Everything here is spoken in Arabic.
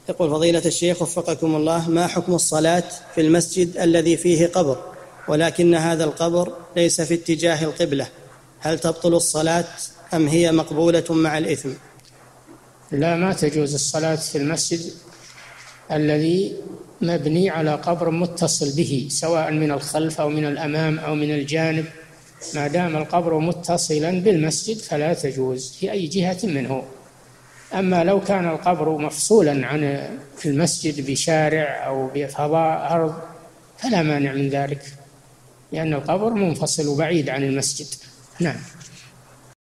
يقول فضيلة الشيخ وفقكم الله، ما حكم الصلاة في المسجد الذي فيه قبر ولكن هذا القبر ليس في اتجاه القبلة؟ هل تبطل الصلاة أم هي مقبولة مع الإثم؟ لا، ما تجوز الصلاة في المسجد الذي مبني على قبر متصل به، سواء من الخلف أو من الأمام أو من الجانب، ما دام القبر متصلا بالمسجد فلا تجوز في أي جهة منه. أما لو كان القبر مفصولا عن في المسجد بشارع أو بفضاء أرض فلا مانع من ذلك، لأن القبر منفصل وبعيد عن المسجد. نعم.